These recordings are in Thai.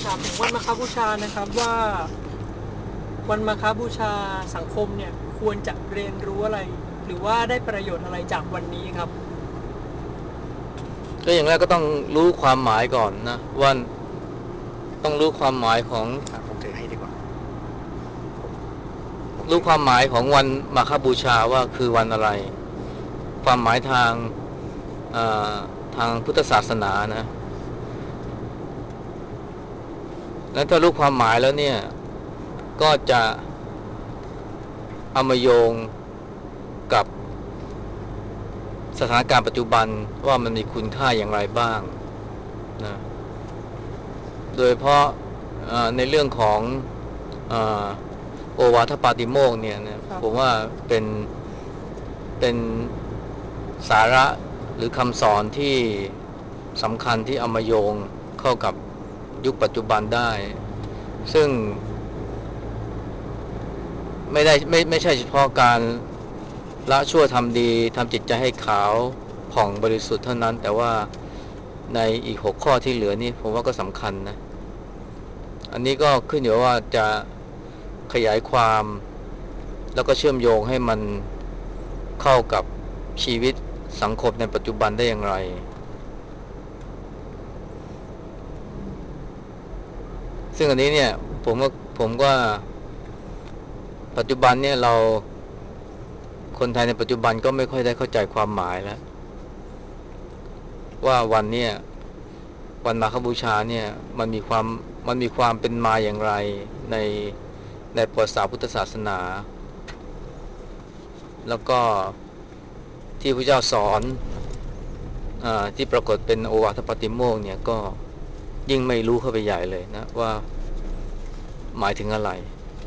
ถามถึงวันมาฆบูชานะครับว่าวันมาฆบูชาสังคมเนี่ยควรจะเรียนรู้อะไรหรือว่าได้ประโยชน์อะไรจากวันนี้ครับก็อย่างแรกก็ต้องรู้ความหมายก่อนนะว่าต้องรู้ความหมายของผมถือให้ดีกว่าผมรู้ถือความหมายของวันมาฆบูชาว่าคือวันอะไรความหมายทางเอ่อทางพุทธศาสนานะแล้วถ้ารู้ความหมายแล้วเนี่ยก็จะเอามาโยงกับสถานการณ์ปัจจุบันว่ามันมีคุณค่าอย่างไรบ้างนะโดยเพราะในเรื่องของเอ่อโอวาทปาติโมกข์เนี่ยนะครับผมว่าเป็นสาระหรือคำสอนที่สำคัญที่เอามาโยงเข้ากับยุคปัจจุบันได้ซึ่งไม่ใช่เฉพาะการละชั่วทำดีทำจิตใจให้ขาวผ่องบริสุทธิ์เท่านั้นแต่ว่าในอีก6 ข้อที่เหลือนี่ผมว่าก็สำคัญนะอันนี้ก็ขึ้นอยู่ว่าจะขยายความแล้วก็เชื่อมโยงให้มันเข้ากับชีวิตสังคมในปัจจุบันได้อย่างไรซึ่งอันนี้เนี่ยผมก็ปัจจุบันเนี่ยคนไทยในปัจจุบันก็ไม่ค่อยได้เข้าใจความหมายแล้วว่าวันเนี้ยวันมาฆบูชาเนี่ยมันมีความเป็นมาอย่างไรในในประวัติศาสตร์พุทธศาสนาแล้วก็ที่พระเจ้าสอนที่ปรากฏเป็นโอวาทปาติโมกข์เนี่ยก็ยิ่งไม่รู้เข้าไปใหญ่เลยนะว่าหมายถึงอะไร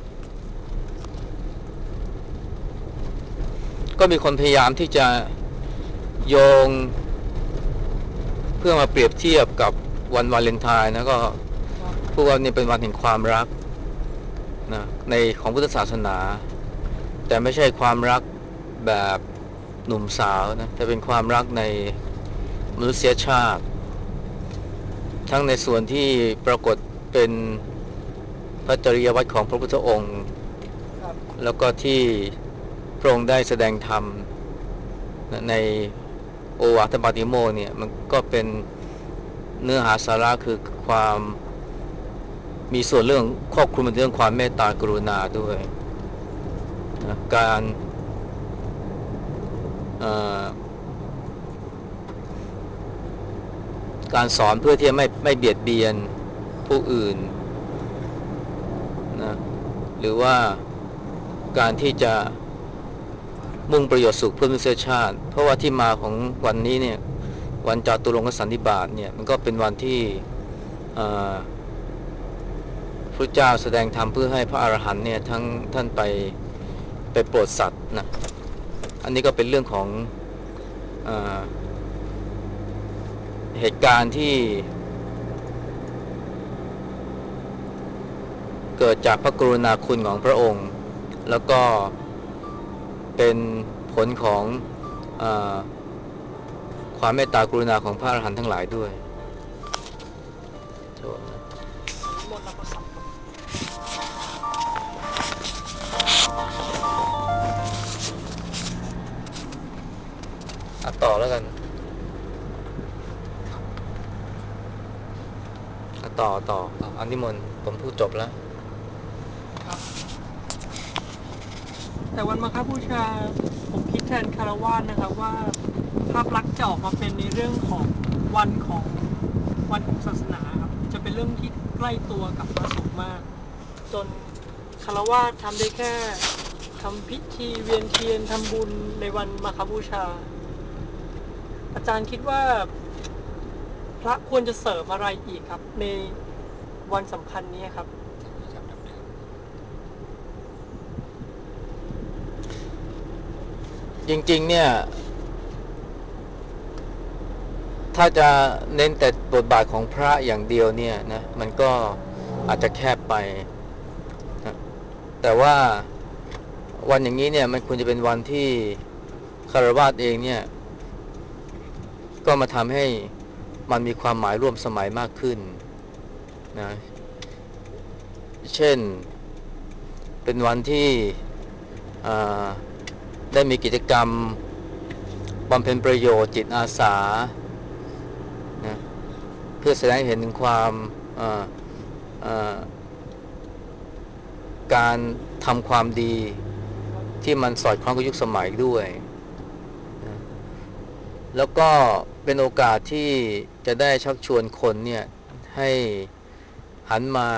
ก็มีคนพยายามที่จะโยงเพื่อมาเปรียบเทียบกับวันวาเลนไทน์นะก็ครับพูดว่านี่เป็นวันแห่งความรักนะในของพุทธศาสนาแต่ไม่ใช่ความรักแบบหนุ่มสาวนะแต่เป็นความรักในมนุษยชาติทั้งในส่วนที่ปรากฏเป็นพระจริยวัตรของพระพุทธองค์ครับแล้วก็ที่พระองค์ได้แสดงธรรมในโอวาทปาติโมกข์เนี่ยมันก็เป็นเนื้อหาสาระคือความมีส่วนเรื่องครอบคลุมเรื่องความเมตตากรุณาด้วยนะเอ่อการสอนเพื่อที่จะไม่เบียดเบียนผู้อื่นนะหรือว่าการที่จะมุ่งประโยชน์สุขเพื่อมนุษยชาติเพราะว่าที่มาของวันนี้เนี่ยวันจาตุรงคสันนิบาตเนี่ยมันก็เป็นวันที่เอ่อพระเจ้าแสดงธรรมเพื่อให้พระอรหันต์เนี่ยทั้งท่านไปโปรดสัตว์นะอันนี้ก็เป็นเรื่องของเออเหตุการณ์ที่เกิดจากพระกรุณาคุณของพระองค์แล้วก็เป็นผลของเออความเมตตากรุณาของพระอรหันต์ทั้งหลายด้วยโทษนะนิมนต์รับโทรศัพท์ครับต่อแล้วกันต่ออันนิมนต์ผมพูดจบแล้วครับแต่วันมาฆบูชาผมคิดแทนคารวาสนะครับว่าภาพลักษณ์จะออกมาเป็นในเรื่องของวันของวันของศาสนาครับจะเป็นเรื่องที่ใกล้ตัวกับพระสงฆ์มากจนคารวาสทำได้แค่ทำพิธีเวียนเทียนทำบุญในวันมาฆบูชาอาจารย์คิดว่าพระควรจะเสริมอะไรอีกครับในวันสำคัญนี้ครับจริงๆเนี่ยถ้าจะเน้นแต่บทบาทของพระอย่างเดียวเนี่ยนะมันก็อาจจะแคบไปนะแต่ว่าวันอย่างนี้เนี่ยมันควรจะเป็นวันที่คารวะเองเนี่ยก็มาทำให้มันมีความหมายร่วมสมัยมากขึ้นนะเช่นเป็นวันที่อ่าได้มีกิจกรรมบำเพ็ญประโยชน์จิตอาสานะเพื่อแสดงให้เห็นถึงความอ่าอ่าการทำความดีที่มันสอดคล้องกับยุคสมัยด้วยนะแล้วก็เป็นโอกาสที่จะได้ชักชวนคนเนี่ยให้หันมา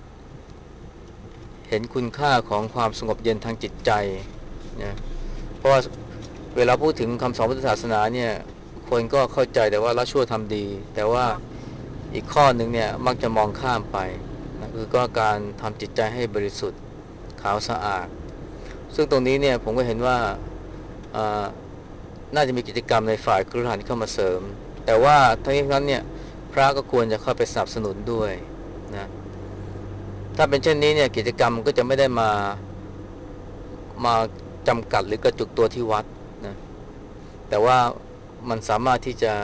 เห็นคุณค่าของความสงบเย็นทางจิตใจนะเพราะว่าเวลาพูดถึงคำสอนพุทธศาสนาเนี่ยคนก็เข้าใจแต่ว่าละชั่วทำดีแต่ว่าครับอีกข้อหนึ่งเนี่ยมักจะมองข้ามไปนะคือก็การทำจิตใจให้บริสุทธิ์ขาวสะอาดซึ่งตรงนี้เนี่ยผมก็เห็นว่าอ่าน่าจะมีกิจกรรมในฝ่ายคฤหัสถ์เข้ามาเสริมแต่ว่าทั้งนี้ทั้งนั้นเนี่ยพระก็ควรจะเข้าไปสนับสนุนด้วยนะถ้าเป็นเช่นนี้เนี่ยกิจกรรมก็จะไม่ได้มาจำกัดหรือกระจุกตัวที่วัดนะแต่ว่ามันสามารถที่จะ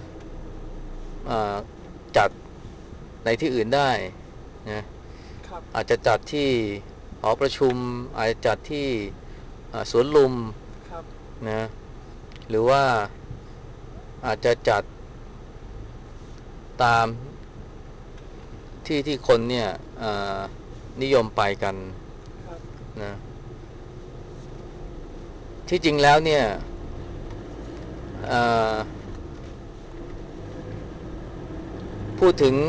จัดในที่อื่นได้นะครับอาจจะจัดที่หอประชุมอาจจะจัดที่สวนลุมครับนะหรือว่าอาจจะจัดตามที่คนเนี่ยนิยมไปกันครับนะที่จริงแล้วเนี่ยพูดถึง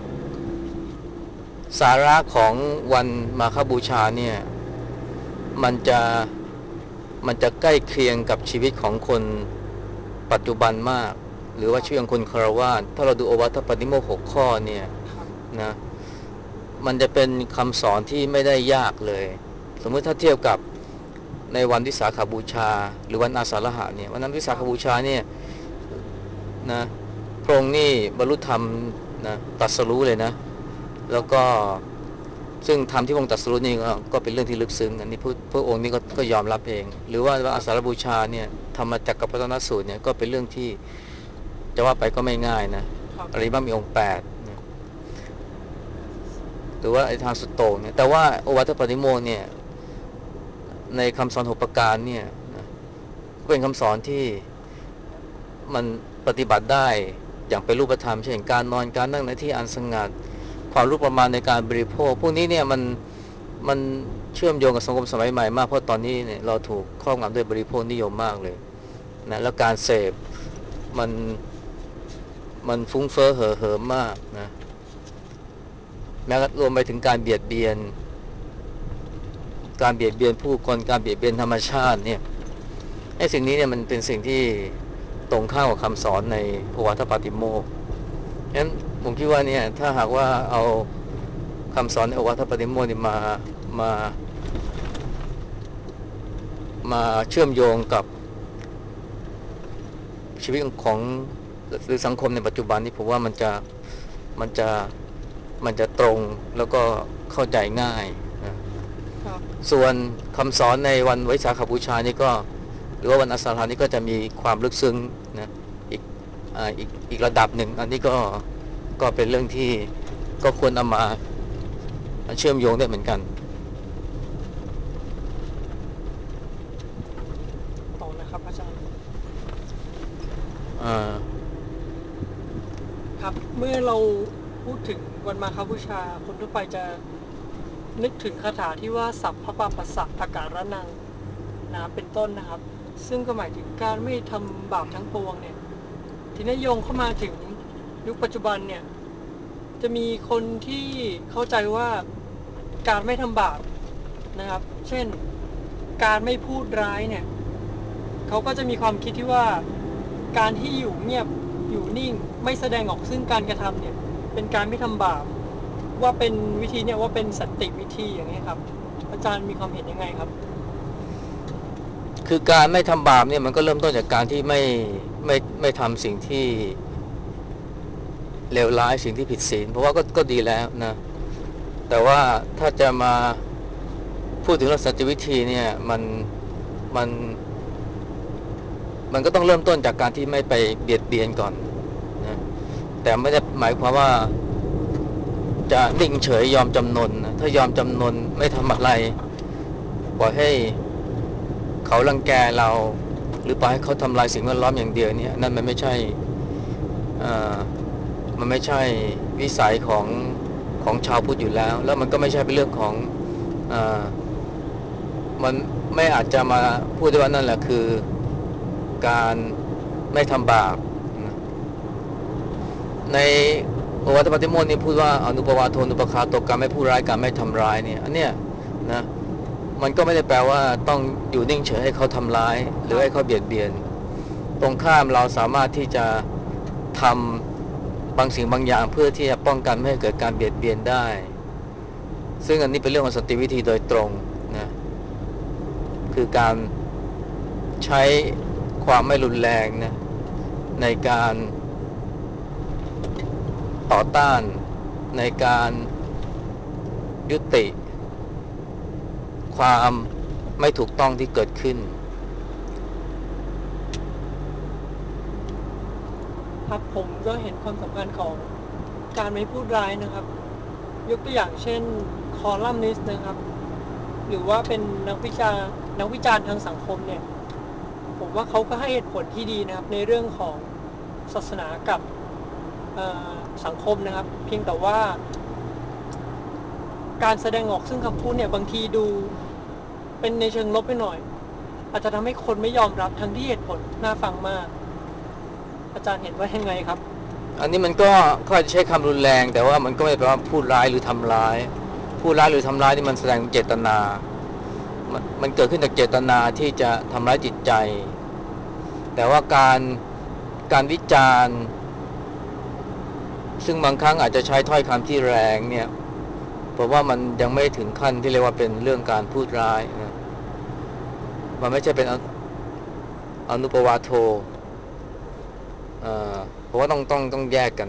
สาระของวันมาฆบูชาเนี่ยมันจะมันจะใกล้เคียงกับชีวิตของคนปัจจุบันมากหรือครับว่าชีวิตของคนคารวาสถ้าเราดูโอวาทปาติโมกข์6ข้อเนี่ยครับนะมันจะเป็นคำสอนที่ไม่ได้ยากเลยสมมติถ้าเทียบกับในวันวิสาขบูชาหรือวันอาสาฬหะเนี่ยวันนั้นวิครับสาขบูชาเนี่ยนะพระองค์นี่บรรลุธรรมนะตรัสรู้เลยนะแล้วก็ซึ่งธรรมที่พระองค์ตรัสรู้นี่ก็เป็นเรื่องที่ลึกซึ้งอันนี้พระองค์นี่ก็ยอมรับเองหรือว่าวันอาสาฬบูชาเนี่ยธรรมจักรกับปวัตนสูตรเนี่ยก็เป็นเรื่องที่จะว่าไปก็ไม่ง่ายนะครับอริยมรรคมีองค์8นะหรือว่าไอ้ทางสุดโต่งเนี่ยแต่ว่าโอวาทปาติโมกข์เนี่ยในคำสอน6ประการเนี่ยนะก็เป็นคำสอนที่มันปฏิบัติได้อย่างเป็นรูปธรรมเช่นการนอนการนั่งในที่อันสงัดความรู้ประมาณในการบริโภคพวกนี้เนี่ยมันเชื่อมโยงกับสังคมสมัยใหม่มากเพราะตอนนี้เนี่ยเราถูกครอบงำด้วยบริโภคนิยมมากเลยนะแล้วการเสพมันมันฟุ้งเฟ้อเห่อเหิมมากนะแม้รวมไปถึงการเบียดเบียนผู้คนการเบียดเบียนธรรมชาติเนี่ยไอ้สิ่งนี้เนี่ยมันเป็นสิ่งที่ตรงข้ามกับคำสอนในโอวาทปาติโมกข์งั้นผมคิดว่าเนี่ยถ้าหากว่าเอาคำสอนในโอวาทปาติโมกข์นี่มามาเชื่อมโยงกับชีวิตของหรือสังคมในปัจจุบันนี้ผมว่ามันจะมันจะตรงแล้วก็เข้าใจง่ายนะครับส่วนคำสอนในวันวิสาขบูชานี่ก็หรือว่าวันอาสาฬหะนี่ก็จะมีความลึกซึ้งนะอีกอีกระดับหนึ่งอันนี้ก็เป็นเรื่องที่ก็ควรเอามาเชื่อมโยงได้เหมือนกันต่อเลยครับอาจารย์อ่าครับเมื่อเราพูดถึงวันมาฆบูชาคนทั่วไปจะนึกถึงคาถาที่ว่าสัพพะปาปัสสะอาการะนังนะเป็นต้นนะครับซึ่งก็หมายถึงการไม่ทำบาปทั้งปวงเนี่ยทีนี้โยงเข้ามาถึงยุคปัจจุบันเนี่ยจะมีคนที่เข้าใจว่าการไม่ทำบาปนะครับเช่นการไม่พูดร้ายเนี่ยเขาก็จะมีความคิดที่ว่าการที่อยู่เงียบอยู่นิ่งไม่แสดงออกซึ่งการกระทำเนี่ยเป็นการไม่ทำบาปว่าเป็นวิธีเนี่ยว่าเป็นสันติวิธีอย่างนี้ครับอาจารย์มีความเห็นยังไงครับคือการไม่ทำบาปเนี่ยมันก็เริ่มต้นจากการที่ไม่ทำสิ่งที่เลวร้ายสิ่งที่ผิดศีลเพราะว่าก็ดีแล้วนะแต่ว่าถ้าจะมาพูดถึงเรื่องสันติวิธีเนี่ยมันมันก็ต้องเริ่มต้นจากการที่ไม่ไปเบียดเบียนก่อนนะแต่ไม่ได้หมายความว่าจะนิ่งเฉยยอมจำนนนะถ้ายอมจำนนไม่ทำอะไรปล่อยให้เขารังแกเราหรือปล่อยให้เขาทำลายสิ่งแวดล้อมอย่างเดียวเนี่ยนั่นมันไม่ใช่เอ่อมันไม่ใช่วิสัยของชาวพุทธอยู่แล้วแล้วมันก็ไม่ใช่เป็นเรื่องของเอ่อมันไม่อาจจะมาพูดได้ว่านั่นแหละคือการไม่ทำบาปนะในโอวาทปาติโมกข์นี่พูดว่าอนุปวาโทนุปคาโตการไม่พูดร้ายการไม่ทำร้ายเนี่ยอันเนี้ยนะมันก็ไม่ได้แปลว่าต้องอยู่นิ่งเฉยให้เขาทำร้ายหรือให้เขาเบียดเบียนตรงข้ามเราสามารถที่จะทำบางสิ่งบางอย่างเพื่อที่จะป้องกันไม่ให้เกิดการเบียดเบียนได้ซึ่งอันนี้เป็นเรื่องของสันติวิธีโดยตรงนะคือการใช้ความไม่รุนแรงนะในการต่อต้านในการยุติความไม่ถูกต้องที่เกิดขึ้นครับผมก็เห็นความสำคัญของการไม่พูดร้ายนะครับยกตัวอย่างเช่นคอลัมนิสต์นะครับหรือว่าเป็นนักวิจารณ์ทางสังคมเนี่ยผมว่าเขาก็ให้เหตุผลที่ดีนะครับในเรื่องของศาสนากับสังคมนะครับเพียงแต่ว่าการแสดงออกซึ่งคำพูดเนี่ยบางทีดูเป็นในเชิงลบไปหน่อยอาจจะทำให้คนไม่ยอมรับทั้งที่เหตุผลน่าฟังมากอาจารย์เห็นว่ายังไงครับอันนี้มันก็เขาอาจจะใช้คำรุนแรงแต่ว่ามันก็ไม่ได้แปลว่าพูดร้ายหรือทำร้ายพูดร้ายหรือทำร้ายนี่มันแสดงเจตนามันเกิดขึ้นจากเจตนาที่จะทำร้ายจิตใจแต่ว่าการวิจารณ์ซึ่งบางครั้งอาจจะใช้ถ้อยคำที่แรงเนี่ยเพราะว่ามันยังไม่ถึงขั้นที่เรียกว่าเป็นเรื่องการพูดร้ายนะมันไม่ใช่เป็นอนุปวาโทเพราะว่าต้องแยกกัน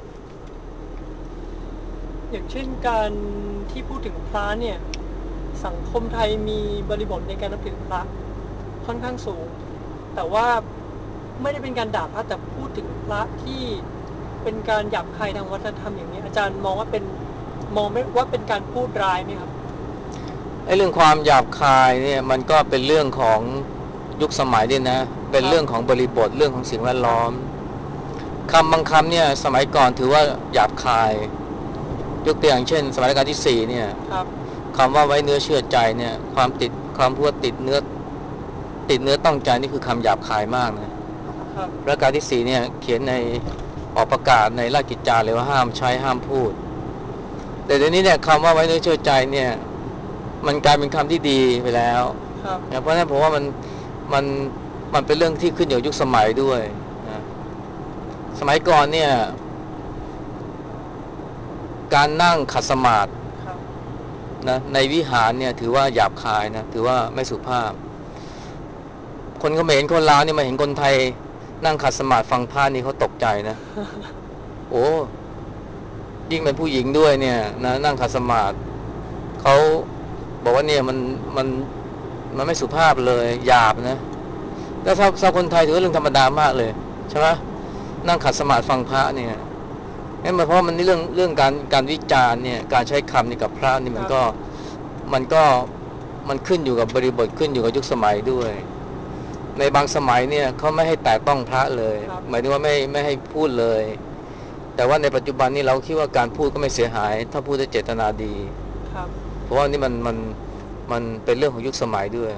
อย่างเช่นการที่พูดถึงพระเนี่ยสังคมไทยมีบริบทในการนับถือพระค่อนข้างสูงแต่ว่าไม่ได้เป็นการด่าพระแต่พูดถึงพระที่เป็นการหยาบคายทางวัฒนธรรมอย่างนี้อาจารย์มองไม่ว่าเป็นการพูดร้ายไหมครับไอ้เรื่องความหยาบคายเนี่ยมันก็เป็นเรื่องของยุคสมัยด้วยนะเป็นเรื่องของบริบทเรื่องของสิ่งแวดล้อมคำบางคำเนี่ยสมัยก่อนถือว่าหยาบคายยกตัวอย่างเช่นสมัยรัชกาลที่4เนี่ยครับคำว่าไว้เนื้อเชื่อใจเนี่ยความพูดติดเนื้อต้องใจนี่คือคำหยาบคายมากนะครับรัชกาลที่4เนี่ยเขียนในออกประกาศในราชกิจจาเลยว่าห้ามใช้ห้ามพูดแต่เดี๋ยวนี้เนี่ยคำว่าไว้เนื้อเชื่อใจเนี่ยมันกลายเป็นคำที่ดีไปแล้วนะเพราะฉะนั้นผมว่ามันมันเป็นเรื่องที่ขึ้นอยู่กับยุคสมัยด้วยนะสมัยก่อนเนี่ยการนั่งขัดสมาธินะในวิหารเนี่ยถือว่าหยาบคายนะถือว่าไม่สุภาพคนเขมรคนลาวนี่มาเห็นคนไทยนั่งขัดสมาธิฟังพระนี่เขาตกใจนะโอ้ยิ่งเป็นผู้หญิงด้วยเนี่ยนะนั่งขัดสมาธิเขาบอกว่าเนี่ยมันไม่สุภาพเลยหยาบนะแล้วชาวคนไทยถือว่าเรื่องธรรมดามากเลยใช่ไหมนั่งขัดสมาธิฟังพระเนี่ยงั้นเพราะมันนี่เรื่องการวิจารณ์เนี่ยการใช้คำนี่กับพระนี่มันก็มันขึ้นอยู่กับบริบทขึ้นอยู่กับยุคสมัยด้วยในบางสมัยเนี่ยเขาไม่ให้แตะต้องพระเลยหมายถึงว่าไม่ให้พูดเลยแต่ว่าในปัจจุบันนี้เราคิดว่าการพูดก็ไม่เสียหายถ้าพูดด้วยเจตนาดีเพราะว่านี่มันเป็นเรื่องของยุคสมัยด้วย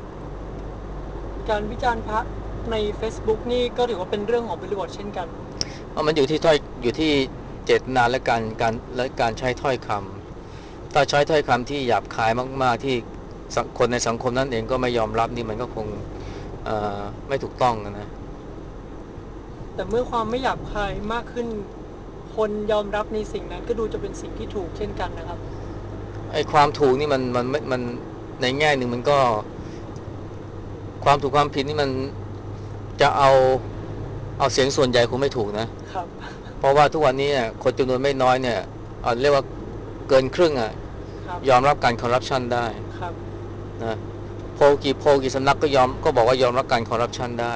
การวิจารณ์พระใน Facebook นี่ก็ถือว่าเป็นเรื่องของบริบทเช่นกันเพราะมันอยู่ที่เจตนาและการใช้ถ้อยคำถ้าใช้ถ้อยคำที่หยาบคายมากๆที่คนในสังคมนั้นเองก็ไม่ยอมรับนี่มันก็คงไม่ถูกต้องนะแต่เมื่อความไม่หยาบคายมากขึ้นคนยอมรับในสิ่งนั้นก็ดูจะเป็นสิ่งที่ถูกเช่นกันนะครับไอ้ความถูกนี่มันในแง่หนึ่งมันก็ความถูกความผิดนี่มันจะเอาเสียงส่วนใหญ่คงไม่ถูกนะครับเพราะว่าทุกวันนี้คนจำนวนไม่น้อยเนี่ยเรียกว่าเกินครึ่งยอมรับการคอร์รัปชันได้นะโพลกี่สำนักก็บอกว่ายอมรับการคอร์รัปชันได้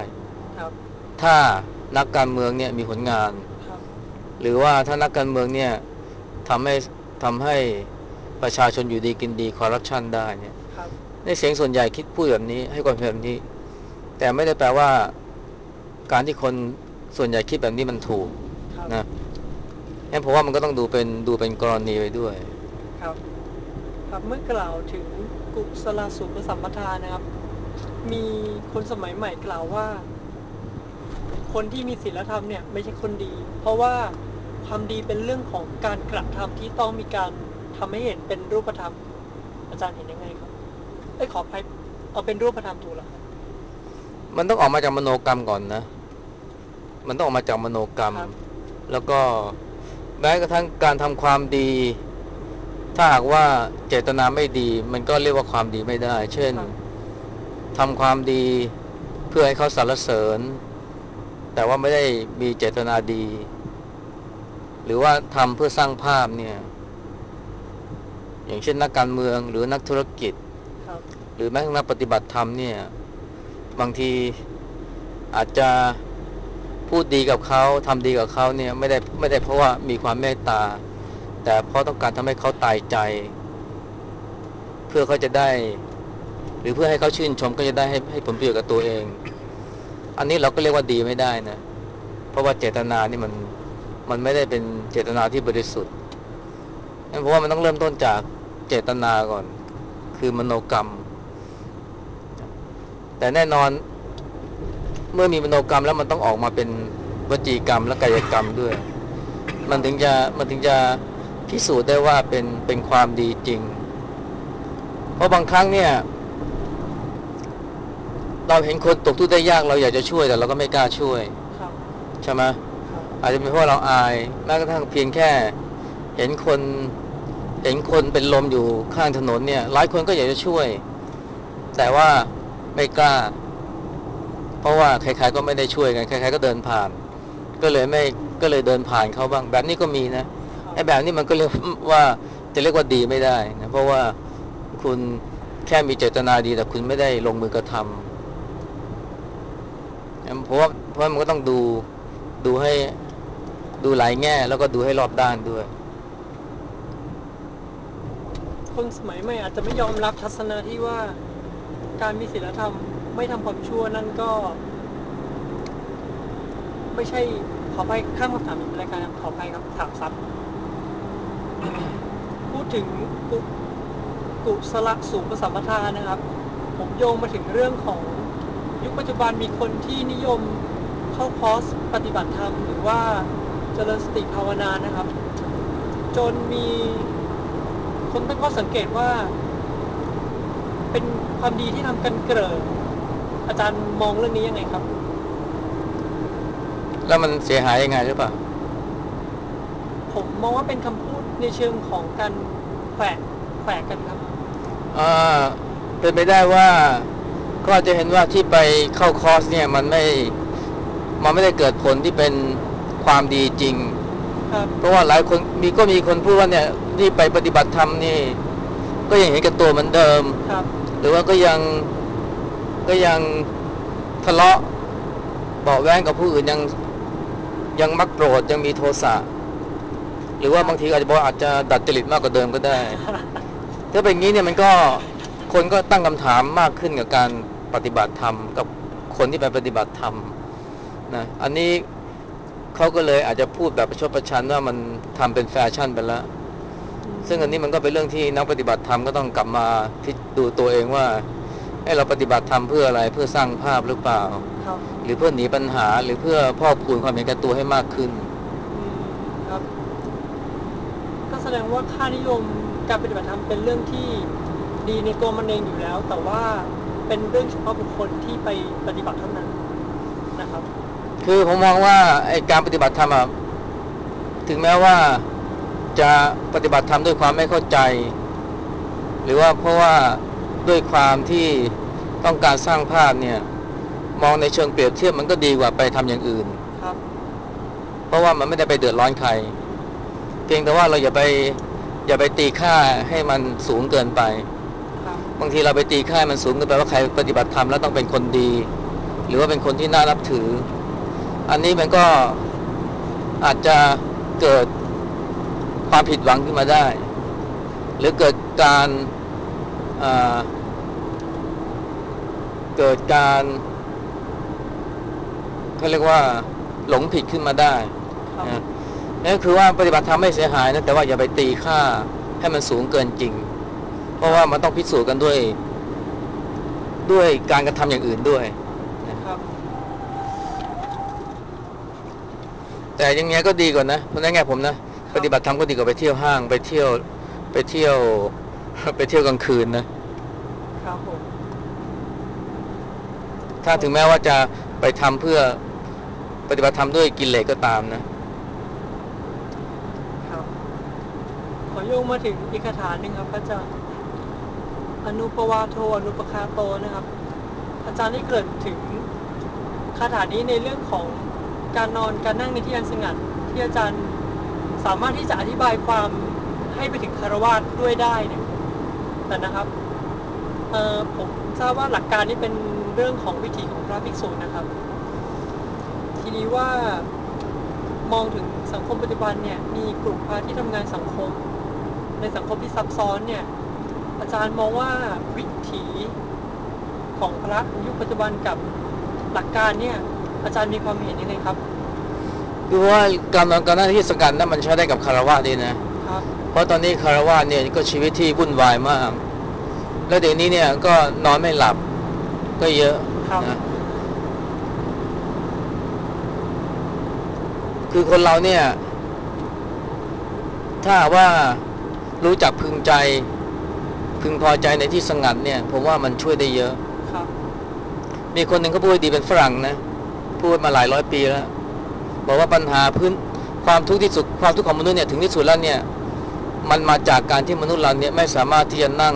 ถ้านักการเมืองเนี่ยมีผลงานหรือว่าถ้านักการเมืองเนี่ยททำให้ทำให้ประชาชนอยู่ดีกินดีคอร์รัปชันได้เนี่ยครับในเสียงส่วนใหญ่คิดพูดแบบนี้ให้ความเห็นแบบนี้แต่ไม่ได้แปลว่าการที่คนส่วนใหญ่คิดแบบนี้มันถูกครับนะงั้นผมว่ามันก็ต้องดูเป็นกรณีไปด้วยครับครับเมื่อกล่าวถึงกุศลสูปสัมปทานนะครับมีคนสมัยใหม่กล่าวว่าคนที่มีศีลธรรมเนี่ยไม่ใช่คนดี เพราะว่าความดีเป็นเรื่องของการกระทำที่ต้องมีการทำให้เห็นเป็นรูปธรรมอาจารย์เห็นยังไงครับขออภัยเอาเป็นรูปธรรมถูกแล้วครับมันต้องออกมาจากมโนกรรมก่อนนะมันต้องออกมาจากมโนกรรมครับแล้วก็แม้กระทั่งการทำความดีถ้าหากว่าเจตนาไม่ดีมันก็เรียกว่าความดีไม่ได้เช่นครับทำความดีเพื่อให้เขาสรรเสริญแต่ว่าไม่ได้มีเจตนาดีหรือว่าทำเพื่อสร้างภาพเนี่ยอย่างเช่นนักการเมืองหรือนักธุรกิจครับหรือแม้กระทั่งนักปฏิบัติธรรมเนี่ยบางทีอาจจะพูดดีกับเขาทำดีกับเขาเนี่ยไม่ได้เพราะว่ามีความเมตตาแต่เพราะต้องการทำให้เขาตายใจเพื่อเขาจะได้หรือเพื่อให้เขาชื่นชมก็จะได้ให้ผลประโยชน์กับตัวเองอันนี้เราก็เรียกว่าดีไม่ได้นะเพราะว่าเจตนานี่มันไม่ได้เป็นเจตนาที่บริสุทธิ์งั้นเพราะว่ามันต้องเริ่มต้นจากเจตนาก่อนคือมโนกรรมแต่แน่นอนเมื่อมีมโนกรรมแล้วมันต้องออกมาเป็นวจีกรรมและกายกรรมด้วยมันถึงจะพิสูจน์ได้ว่าเป็นความดีจริงเพราะบางครั้งเนี่ยเราเห็นคนตกทุกข์ได้ยากเราอยากจะช่วยแต่เราก็ไม่กล้าช่วยครับใช่ไหมครับอาจจะเป็นเพราะเราอายแม้กระทั่งเพียงแค่เห็นคนเป็นลมอยู่ข้างถนนเนี่ยหลายคนก็อยากจะช่วยแต่ว่าไม่กล้าเพราะว่าใครๆก็ไม่ได้ช่วยกันใครๆก็เดินผ่านก็เลยไม่ก็เลยเดินผ่านเขาบ้างแบบนี้ก็มีนะครับไอ้แบบนี้มันก็เรียกว่าจะเรียกว่าดีไม่ได้นะเพราะว่าคุณแค่มีเจตนาดีแต่คุณไม่ได้ลงมือกระทำเพราะว่ามันก็ต้องดูให้ดูหลายแง่แล้วก็ดูให้รอบด้านด้วยคนสมัยใหม่อาจจะไม่ยอมรับทัศนะที่ว่าการมีศีลธรรมไม่ทำความชั่วนั่นก็ไม่ใช่ขออภัยข้ามคำถามอีกรายการครับขออภัยครับถามซ้ำพูดถึงกุกุศลสูปสัมปทานนะครับผมโยงมาถึงเรื่องของยุคปัจจุบันมีคนที่นิยมเข้าคอร์สปฏิบัติธรรมหรือว่าเจริญสติภาวนานะครับจนมีคนตั้งข้อสังเกตว่าเป็นความดีที่ทำกันเกริ่นอาจารย์มองเรื่องนี้ยังไงครับแล้วมันเสียหายยังไงหรือเปล่าผมมองว่าเป็นคำพูดในเชิงของการแฝงแฝงกันครับอ่าเป็นไปได้ว่าก็อาจจะเห็นว่าที่ไปเข้าคอร์สเนี่ยมันไม่ได้เกิดผลที่เป็นความดีจริงครับเพราะว่าหลายคนมีคนพูดว่าเนี่ยที่ไปปฏิบัติธรรมนี่ก็ยังเห็นแก่ตัวเหมือนเดิมครับหรือว่าก็ยังทะเลาะเบาะแว้งกับผู้อื่นยังมักโกรธยังมีโทสะหรือว่าบางทีอาจจะบอกอาจจะดัดจริตมากกว่าเดิมก็ได้ถ้าเป็นอย่างนี้เนี่ยมันก็คนก็ตั้งคำถามมากขึ้นกับการปฏิบัติธรรมกับคนที่ไปปฏิบัติธรรมนะอันนี้เขาก็เลยอาจจะพูดแบบประชดประชันว่ามันทำเป็นแฟชั่นไปแล้วซึ่งอันนี้มันก็เป็นเรื่องที่นักปฏิบัติธรรมก็ต้องกลับมาดูตัวเองว่าเราปฏิบัติธรรมเพื่ออะไรเพื่อสร้างภาพหรือเปล่าครับหรือเพื่อหนีปัญหาหรือเพื่อพอกพูนความเห็นแก่ตัวให้มากขึ้นครับก็แสดงว่าค่านิยมการปฏิบัติธรรมเป็นเรื่องที่ดีในตัวมันเองอยู่แล้วแต่ว่าเป็นเรื่องเฉพาะบุคคลที่ไปปฏิบัติเท่านั้นนะครับคือผมมองว่าไอ้การปฏิบัติธรรมอะถึงแม้ว่าจะปฏิบัติธรรมด้วยความไม่เข้าใจหรือว่าเพราะว่าด้วยความที่ต้องการสร้างภาพเนี่ยมองในเชิงเปรียบเทียบมันก็ดีกว่าไปทำอย่างอื่นครับเพราะว่ามันไม่ได้ไปเดือดร้อนใครเพียงแต่ว่าเราอย่าไปตีค่าให้มันสูงเกินไปครับบางทีเราไปตีค่าให้มันสูงเกินไปว่าใครปฏิบัติธรรมแล้วต้องเป็นคนดีหรือว่าเป็นคนที่น่านับถืออันนี้มันก็อาจจะเกิดคความผิดหวังขึ้นมาได้ หรือเกิดการอ่าเกิดการเขาเรียกว่าหลงผิดขึ้นมาได้นะนั่นคือว่าปฏิบัติธรรมไม่เสียหายนะแต่ว่าอย่าไปตีค่าให้มันสูงเกินจริงเพราะว่ามันต้องพิสูจน์กันด้วยการกระทำอย่างอื่นด้วยนะครับแต่ยังไงก็ดีกว่านะเพราะในแง่ผมนะปฏิบัติธรรมก็ดีกว่าไปเที่ยวห้างไปเที่ยวไปเที่ยวกลางคืนนะครับผมถ้าถึงแม้ว่าจะไปทำเพื่อปฏิบัติธรรมด้วยกิเลสก็ตามนะครับขอโยงมาถึงอีกคาถาหนึ่งครับอาจารย์อนุปวาโทอนุปคาโตนะครับ อาจารย์ได้เกริ่นถึงคาถานี้ในเรื่องของการนอนการนั่งในที่อันสงัดที่อาจารย์สามารถที่จะอธิบายความให้ไปถึงคฤหัสถ์ด้วยได้เนี่ยแต่นะครับผมทราบว่าหลักการนี้เป็นเรื่องของวิถีของพระภิกษุนะครับ ทีนี้ว่ามองถึงสังคมปัจจุบันเนี่ยมีกลุ่มพระที่ทำงานสังคมในสังคมที่ซับซ้อนเนี่ยอาจารย์มองว่าวิถีของพระยุคปัจจุบันกับหลักการเนี่ยอาจารย์มีความเห็นยังไงครับคือว่าการนอนการนั่งที่สงัดนั้นมันใช้ได้กับคฤหัสถ์ดีนะครับเพราะตอนนี้คฤหัสถ์เนี่ยก็ชีวิตที่วุ่นวายมากแล้วเดี๋ยวนี้เนี่ยก็นอนไม่หลับก็เยอะนะคือคนเราเนี่ยถ้าว่ารู้จักพึงใจพึงพอใจในที่สงัดเนี่ยผมว่ามันช่วยได้เยอะครับมีคนหนึ่งเขาพูดดีเป็นฝรั่งนะพูดมาหลายร้อยปีแล้วบอกว่าปัญหาพื้นความทุกข์ที่สุดความทุกข์ของมนุษย์เนี่ยถึงที่สุดแล้วเนี่ยมันมาจากการที่มนุษย์เราเนี่ยไม่สามารถที่จะนั่ง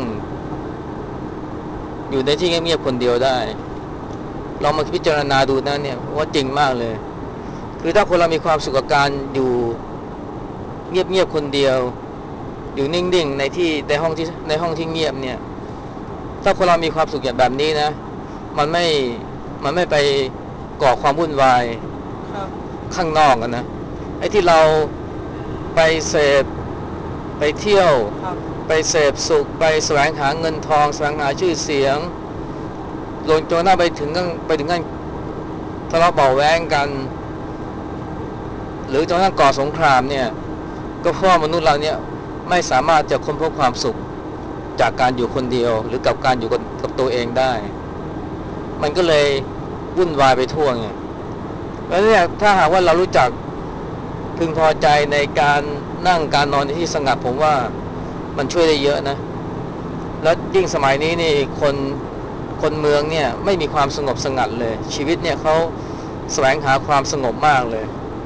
อยู่ในที่เงียบๆคนเดียวได้ลองมาพิจารณาดูนะเนี่ยว่าจริงมากเลยคือถ้าคนเรามีความสุขกับการอยู่เงียบๆคนเดียวอยู่นิ่งๆในห้องที่เงียบเนี่ยถ้าคนเรามีความสุขอย่างแบบนี้นะมันไม่ไปก่อความวุ่นวายข้างนอกนะไอ้ที่เราไปเสพไปเที่ยวไปเสพสุขไปแสวงหาเงินทองแสวงหาชื่อเสียงลงจนหน้าไปถึงกันทะเลาะเบาะแว้งกันหรือจนกระทั่งก่อสงครามเนี่ยก็เพราะมนุษย์เราเนี่ยไม่สามารถจะค้นพบความสุขจากการอยู่คนเดียวหรือกับการอยู่กับตัวเองได้มันก็เลยวุ่นวายไปทั่วไงแล้วเนี่ยถ้าหากว่าเรารู้จักพึงพอใจในการนั่งการนอนในที่สงัดผมว่ามันช่วยได้เยอะนะแล้วยิ่งสมัยนี้นี่คนเมืองเนี่ยไม่มีความสงบสงัดเลยชีวิตเนี่ยเขาแสวงหาความสงบมากเลย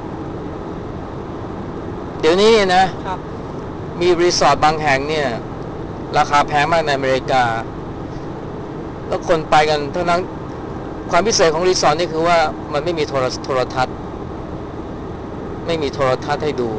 เดี๋ยวนี้นะมีรีสอร์ทบางแห่งเนี่ยราคาแพงมากในอเมริกาแล้วคนไปกันทั้งนั้นความพิเศษของรีสอร์ทนี่คือว่ามันไม่มีโทรทัศน์ไม่มีโทรทัศน์ให้ดู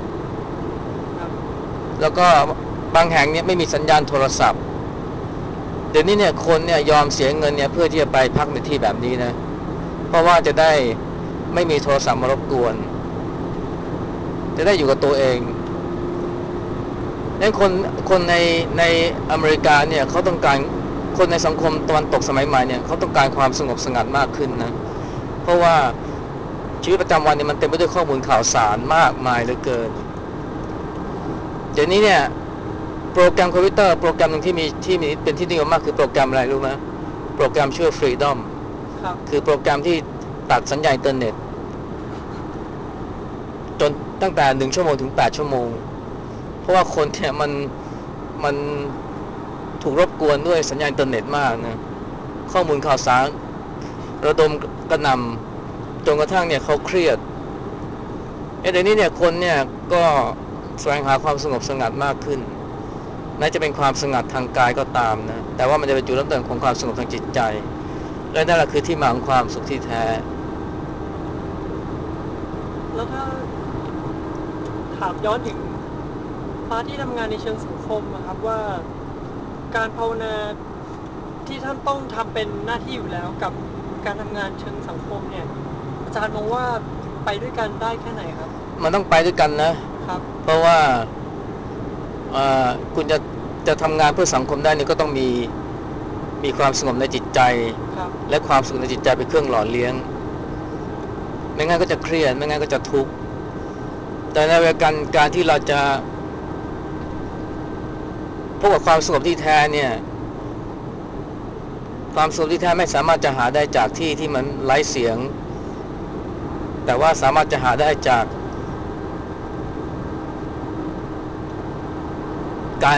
แล้วก็บางแห่งเนี่ยไม่มีสัญญาณโทรศัพท์เดี๋ยวนี้เนี่ยคนเนี่ยยอมเสียเงินเนี่ยเพื่อที่จะไปพักในที่แบบนี้นะเพราะว่าจะได้ไม่มีโทรศัพท์มารบกวนจะได้อยู่กับตัวเองนั้นคนในอเมริกาเนี่ยเขาต้องการคนในสังคมตะวันตกสมัยใหม่เนี่ยเขาต้องการความสงบสงัดมากขึ้นนะเพราะว่าชีวิตประจำวันเนี่ยมันเต็มไปด้วยข้อมูลข่าวสารมากมายเหลือเกินเดี๋ยวนี้เนี่ยโปรแกรมคอมพิวเตอร์โปรแกรมหนึ่งที่มีเป็นที่นิยมมากคือโปรแกรมอะไรรู้ไหมโปรแกรมชื่อ Freedom คือโปรแกรมที่ตัดสัญญาณอินเทอร์เน็ตจนตั้งแต่1 ชั่วโมงถึง8 ชั่วโมงเพราะว่าคนเนี่ยมันถูกรบกวนด้วยสัญญาณอินเทอร์เน็ตมากนะข้อมูลข่าวสารระดมกระหน่ำจนกระทั่งเนี่ยเขาเครียดเดี๋ยวนี้เนี่ยคนเนี่ยก็แสวงหาความสงบสงัดมากขึ้นแม้จะเป็นความสงัดทางกายก็ตามนะแต่ว่ามันจะเป็นจุดเริ่มต้นของความสงบทางจิตใจและนั่นแหละคือที่มาของความสุขที่แท้แล้วถ้าถามย้อนถึงพระที่ทำงานในเชิงสังคมครับว่าการภาวนาที่ท่านต้องทำเป็นหน้าที่อยู่แล้วกับการทำงานเชิงสังคมเนี่ยอาจารย์มองว่าไปด้วยกันได้แค่ไหนครับมันต้องไปด้วยกันนะครับเพราะว่าคุณจะทำงานเพื่อสังคมได้นี่ก็ต้องมีความสงบในจิตใจครับและความสุขในจิตใจเป็นเครื่องหล่อเลี้ยงไม่งั้นก็จะเครียดไม่งั้นก็จะทุกข์แต่ในเวลาการที่เราจะพบกับความสงบที่แท้เนี่ยความสงบที่แท้ไม่สามารถจะหาได้จากที่ที่มันไร้เสียงแต่ว่าสามารถจะหาได้จากการ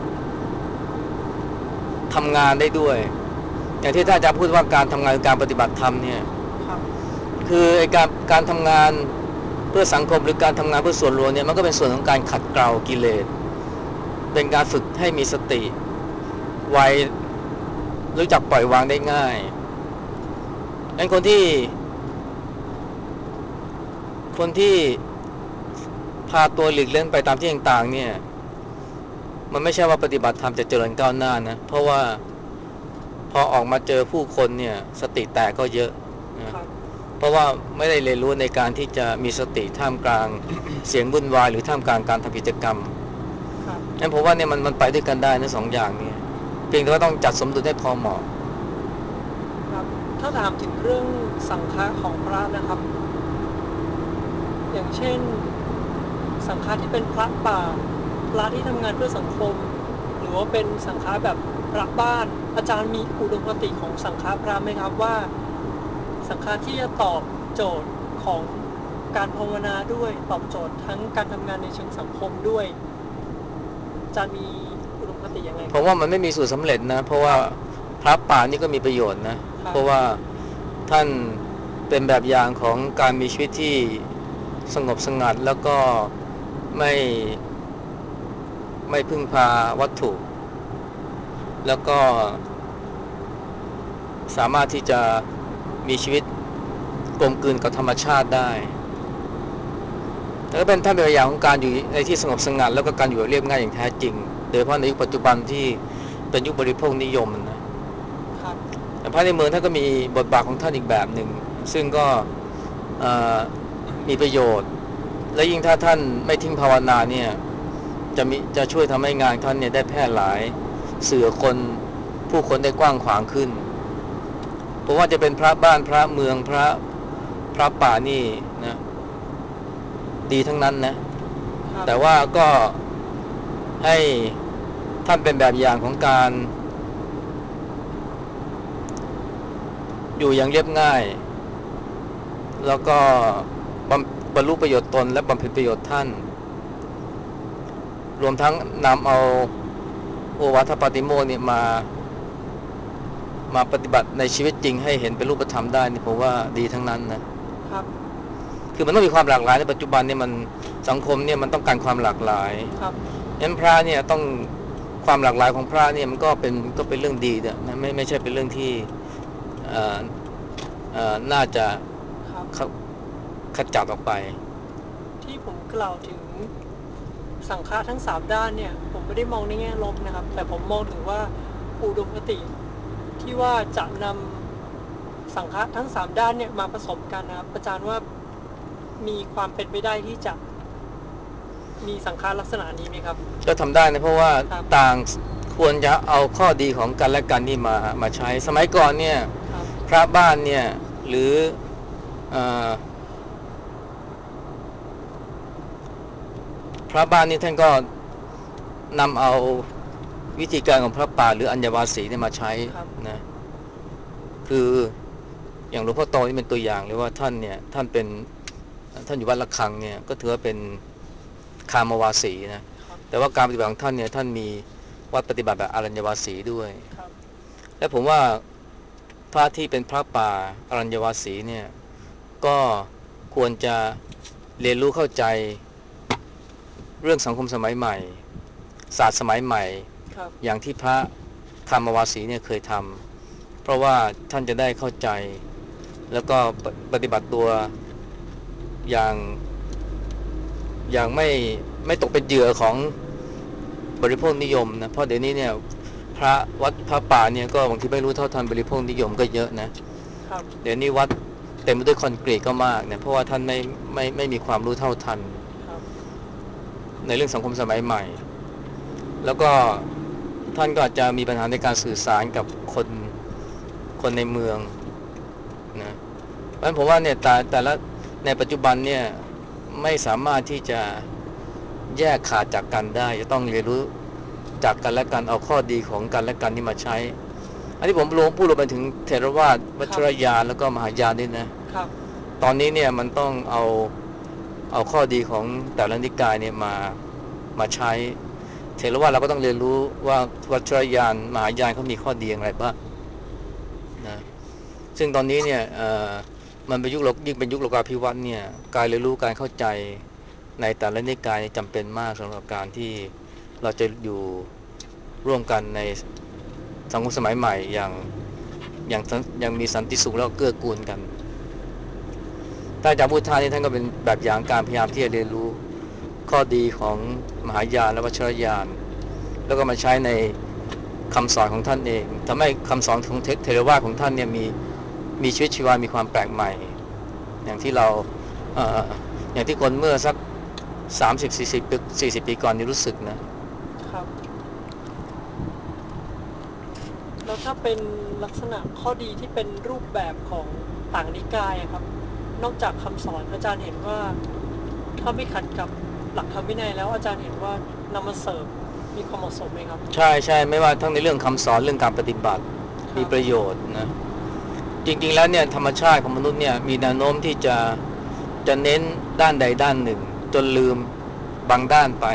ทำงานได้ด้วยอย่างที่ท่านอาจารย์พูดว่าการทำงานการปฏิบัติธรรมเนี่ยครับคือการทำงานเพื่อสังคมหรือการทำงานเพื่อส่วนรวมเนี่ยมันก็เป็นส่วนของการขัดเกลากิเลสเป็นการฝึกให้มีสติไวรู้จักปล่อยวางได้ง่ายงั้นคนที่พาตัวหลีกเล่นไปตามที่ต่างๆเนี่ยมันไม่ใช่ว่าปฏิบัติธรรมจะเจริญก้าวหน้านะเพราะว่าพอออกมาเจอผู้คนเนี่ยสติแตกก็เยอะนะเพราะว่าไม่ได้เรียนรู้ในการที่จะมีสติท่ามกลางเสียงวุ่นวายหรือท่ามกลางการทำกิจกรรมงั้นผมว่าเนี่ยมันไปด้วยกันได้นะสองอย่างนี้เพียงแต่ว่าต้องจัดสมดุลให้พอเหมาะครับถ้าถามถึงเรื่องสังฆะของพระนะครับอย่างเช่นสังฆะที่เป็นพระป่าพระที่ทำงานเพื่อสังคมหรือว่าเป็นสังฆะแบบพระบ้านอาจารย์มีอุดมคติของสังฆะพระไหมครับว่าสังฆะที่จะตอบโจทย์ของการภาวนาด้วยตอบโจทย์ทั้งการทำงานในเชิงสังคมด้วยอาจารย์มีอุดมคติยังไงผมว่ามันไม่มีสูตรสำเร็จนะเพราะว่าพระป่านี่ก็มีประโยชน์นะเพราะว่าท่านเป็นแบบอย่างของการมีชีวิตที่สงบสงัดแล้วก็ไม่ไม่พึ่งพาวัตถุแล้วก็สามารถที่จะมีชีวิตกลมกลืนกับธรรมชาติได้แล้วก็เป็นท่านเป็นตัวอย่างของการอยู่ในที่สงบสงัดแล้วก็การอยู่เรียบง่ายอย่างแท้จริงโดยเฉพาะในยุคปัจจุบันที่เป็นยุคบริโภคนิยมนะครับแต่พระในเมืองท่านก็มีบทบาทของท่านอีกแบบหนึ่งซึ่งก็มีประโยชน์และยิ่งถ้าท่านไม่ทิ้งภาวนาเนี่ยจะช่วยทำให้งานท่านเนี่ยได้แพร่หลายสื่อคนผู้คนได้กว้างขวางขึ้นผมว่าจะเป็นพระบ้านพระเมืองพระป่านี่นะดีทั้งนั้นนะแต่ว่าก็ให้ท่านเป็นแบบอย่างของการอยู่อย่างเรียบง่ายแล้วก็บรรลุประโยชน์ตนและบำเพ็ญประโยชน์ท่านรวมทั้งนำเอาโอวาทปาติโมกข์เนี่ยมาปฏิบัติในชีวิตจริงให้เห็นเป็นรูปธรรมได้นี่ผมว่าดีทั้งนั้นนะครับคือมันต้องมีความหลากหลายในปัจจุบันเนี่ยมันสังคมเนี่ยมันต้องการความหลากหลายครับงั้นพระเนี่ยต้องความหลากหลายของพระเนี่ยมันก็เป็นเรื่องดีนะไม่ใช่เป็นเรื่องที่น่าจะขจัดออกไปที่ผมกล่าวถึงสังฆะทั้งสามด้านเนี่ยผมไม่ได้มองในแง่ลบนะครับแต่ผมมองถึงว่าอุดมคติที่ว่าจะนำสังฆะทั้งสามด้านเนี่ยมาผสมกันนะครับอาจารย์ว่ามีความเป็นไปได้ที่จะมีสังฆะลักษณะนี้ไหมครับก็ทำได้นะเพราะว่าต่างควรจะเอาข้อดีของกันและกันนี่มาใช้สมัยก่อนเนี่ยพระบ้านเนี่ยหรือพระบ้านนี่ท่านก็นำเอาวิธีการของพระป่าหรืออัญญวาสีเนี่ยมาใช้นะคืออย่างหลวงพ่อโตนี่เป็นตัวอย่างเลยว่าท่านอยู่วัดระฆังเนี่ยก็ถือว่าเป็นคามวาสีนะแต่ว่าการปฏิบัติของท่านเนี่ยท่านมีวัดปฏิบัติแบบอรัญญวาสีด้วยและผมว่าพระที่เป็นพระป่าอรัญญวาสีเนี่ยก็ควรจะเรียนรู้เข้าใจเรื่องสังคมสมัยใหม่ศาสตร์สมัยใหม่อย่างที่พระคามวาสีเนี่ยเคยทำเพราะว่าท่านจะได้เข้าใจแล้วก็ปฏิบัติตัวอย่างอย่างไม่ตกเป็นเหยื่อของบริโภคนิยมนะเพราะเดี๋ยวนี้เนี่ยวัดพระป่าเนี่ยก็บางทีไม่รู้เท่าทันบริโภคนิยมก็เยอะนะเดี๋ยวนี้วัดเต็มไปด้วยคอนกรีตก็มากเนี่ยเพราะว่าท่านไม่มีความรู้เท่าทันในเรื่องสังคมสมัยใหม่แล้วก็ท่านก็อาจจะมีปัญหาในการสื่อสารกับคนในเมืองนะเพราะฉะนั้นผมว่าเนี่ยแต่ละในปัจจุบันเนี่ยไม่สามารถที่จะแยกขาดจากกันได้จะต้องเรียนรู้จากกันและกันเอาข้อดีของกันและกันนี่มาใช้อันนี้ผมพูดรวมไปถึงเถรวาทวัชรยานแล้วก็มหายานด้วยนะครับตอนนี้เนี่ยมันต้องเอาข้อดีของแต่ละนิกายเนี่ยมาใช้เถรวาทเราก็ต้องเรียนรู้ว่าวัชรยานมหายานเขามีข้อดีอย่างไรบ้างนะซึ่งตอนนี้เนี่ยมันเป็นยิ่งเป็นยุคโลกาภิวัตน์เนี่ยการเรียนรู้การเข้าใจในแต่ละนิกายจำเป็นมากสำหรับการที่เราจะอยู่ร่วมกันในสังคมสมัยใหม่อย่างมีสันติสุขแล้วก็เกื้อกูลกันถ้าอาจารย์พุทธานี่ท่านก็เป็นแบบอย่างการพยายามที่จะเรียนรู้ข้อดีของมหายานและวัชรยานแล้วก็มาใช้ในคำสอนของท่านเองทำให้คำสอนของเทรวาทของท่านเนี่ยมีชีวิตชีวามีความแปลกใหม่อย่างที่เราเอ่ออย่างที่คนเมื่อสัก30-40 ปีก่อนนี่รู้สึกครับแล้วถ้าเป็นลักษณะข้อดีที่เป็นรูปแบบของต่างนิกายครับนอกจากคำสอนอาจารย์เห็นว่าถ้าไม่ขัดกับหลักธรรมวินัยแล้วอาจารย์เห็นว่านำมาเสริมมีความเหมาะสมไหมครับใช่ใช่ไม่ว่าทั้งในเรื่องคำสอนเรื่องการปฏิบัติมีครับประโยชน์นะจริงๆแล้วเนี่ยธรรมชาติของมนุษย์เนี่ยมีแนวโน้มที่จะเน้นด้านใดด้านหนึ่งจนลืมบางด้านไป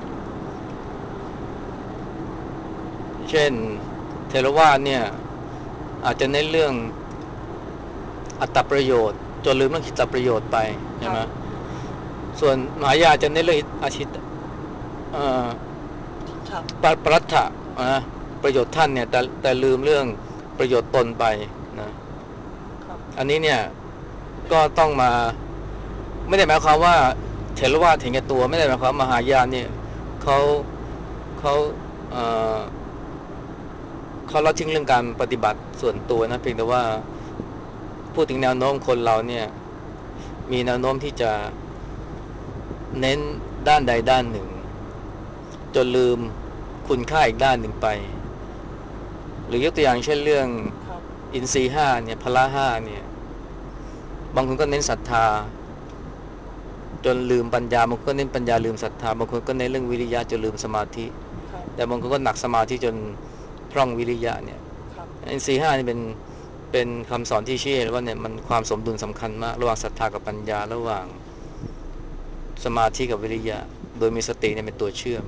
เช่นเทรวาสเนี่ยอาจจะเน้นเรื่องอัตประโยชน์จนลืมเรื่องหิตประโยชน์ไปคใช่รับไหมส่วนมหายานจะเน้นเรื่องอาชิตเอ่อครับปรัตถะนะประโยชน์ท่านเนี่ยแต่ลืมเรื่องประโยชน์ตนไปนะครับอันนี้เนี่ยก็ต้องมาไม่ได้หมายความว่าเถรวาทเห็นแก่ตัวไม่ได้หมายความมหายานเนี่ยเขาเขาเอ่อเขาละทิ้งเรื่องการปฏิบัติส่วนตัวนะเพียงแต่ว่าพูดถึงแนวโน้มคนเราเนี่ยมีแนวโน้มที่จะเน้นด้านใดด้านหนึ่งจนลืมคุณค่าอีกด้านหนึ่งไปหรือยกตัวอย่างเช่นเรื่องครับอินทรีย์ห้าเนี่ยพละห้าเนี่ยบางคนก็เน้นศรัทธาจนลืมปัญญาบางคนก็เน้นปัญญาลืมศรัทธาบางคนก็เน้นเรื่องวิริยะจนลืมสมาธิครับแต่บางคนก็หนักสมาธิจนพร่องวิริยะเนี่ยครับอินทรีย์ห้านี่เป็นคำสอนที่ชี้เลยว่าเนี่ยมันความสมดุลสำคัญมากระหว่างศรัทธากับปัญญาระหว่างสมาธิกับวิริยะโดยมีสติเนี่ยเป็นตัวเชื่อม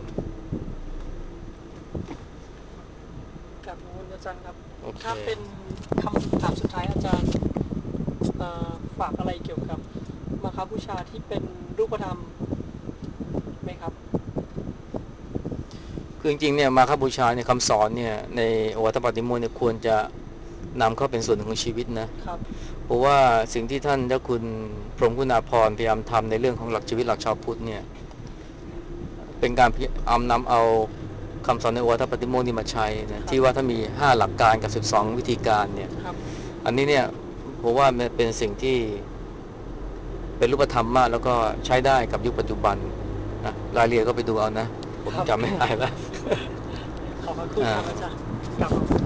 กับคุณอาจารย์ครับโอเคถ้าเป็นคำถามสุดท้ายอาจารย์ฝากอะไรเกี่ยวกับมาคบูชาที่เป็นรูปธรรมไหมครับคือจริงๆเนี่ยมาคบูชาเนี่ยคำสอนเนี่ยในโอวาทปาติโมกข์เนี่ยควรจะนำเข้าเป็นส่วนหนึ่งของชีวิตนะครับเพราะว่าสิ่งที่ท่านเจ้าคุณพรหมคุณาภรณ์พยายามทำในเรื่องของหลักชีวิตหลักชาวพุทธเนี่ยเป็นการพยายามนำเอาคำสอนในโอวาทปาติโมกข์นี่มาใช้นะครับที่ว่าถ้ามี5หลักการกับ12วิธีการเนี่ยครับอันนี้เนี่ยผมว่ามันเป็นสิ่งที่เป็นรูปธรรมมากแล้วก็ใช้ได้กับยุคปัจจุบันนะรายละเอียดก็ไปดูเอานะผมครับจำไม่ได้แล้วขอบพระคุณอ่าครับอาจารย์กลับขอบคุณ